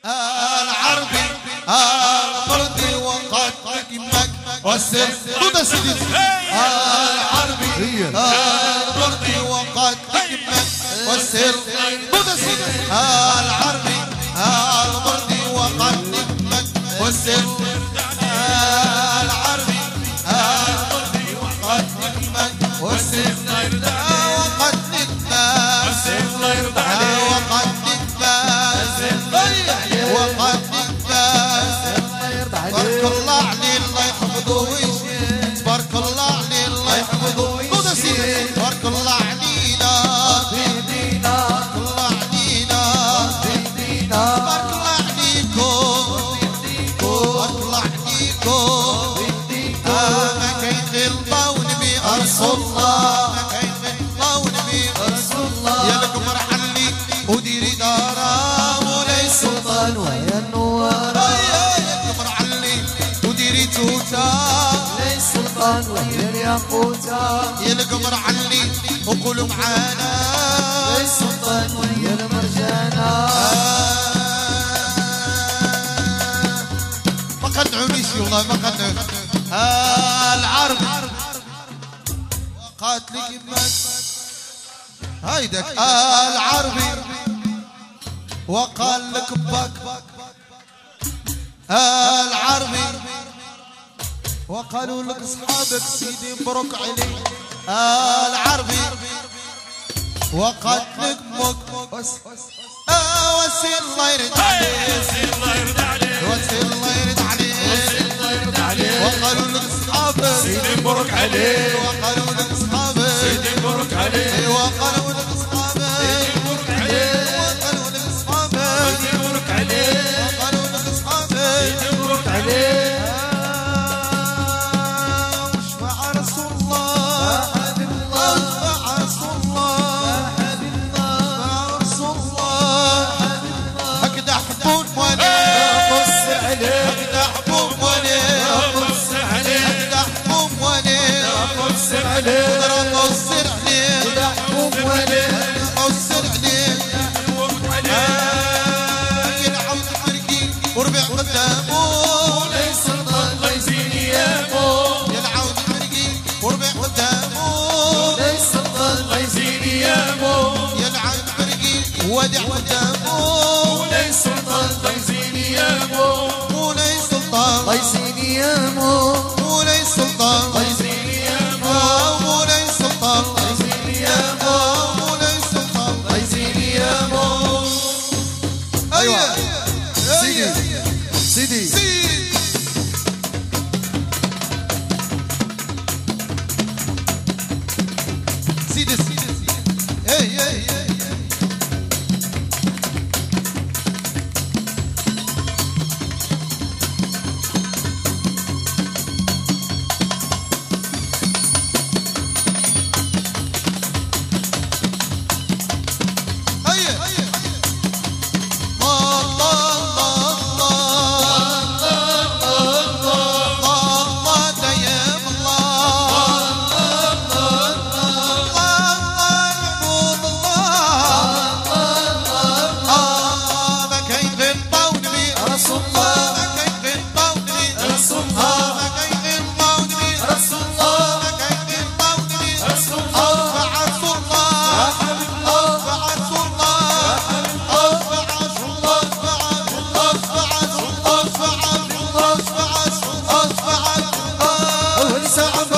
العربي البردي وقد تكمك والسر ضد سيدي العربي البردي وقد تكمك والسر ضد سيدي العربي البردي وقد تكمك والسر العربي البردي وقد تكمك والسر وقد تكمك الله يرضى عليك وقد وقد نفاس تبارك الله عليه الله يحفظه ويشفيه تبارك الله عليه الله يحفظه ويشفيه تبارك الله علينا تبارك الله علينا تبارك الله عليكم تبارك الله عليكم ما كاين غير الله ونبي رسول الله ما كاين غير الله ونبي رسول الله يا لكم رحلي وديري دارا سلطان ويا النوار يا مرعلي وديري توتا لي سلطان ويا الياقوتا يا القمر علي وقولوا معانا لي سلطان ويا المرجانة ما قنعونيش والله ما قنعوني العرب وقاتلك يمك هايدك العربي وقال لك باك العربي وقالوا لك اصحابك سيدي مبروك عليك العربي وقال لك مك وسير الله يرد عليك وسير الله يرد عليك وسير الله يرد عليك وقالوا لك اصحابك سيدي مبروك عليك وقالوا لك اصحابك سيدي مبروك عليك وقالوا لك اصحابك سيدي مبروك عليك وقالوا لك اصحابي مبروك عليك وشفع رسول الله وشفع رسول الله وشفع رسول الله هكذا حبون موالي قص عليه هكذا حبون موالي قص عليه هكذا حبون موالي قص عليه قص عليه هكذا حبون موالي قص عليه وربع قدامه ليس سلطان الله يزين ايامه يا العود المرقي وربع قدامه ليس سلطان الله يزين ايامه يا العود المرقي ودع قدامه ليس سلطان الله يزين ايامه وليس سلطان الله يزين ايامه وليس سلطان الله يزين ايامه وليس سلطان الله يزين ايامه وليس سلطان الله يزين ايامه ايوه سيدي سيدي اي ساعة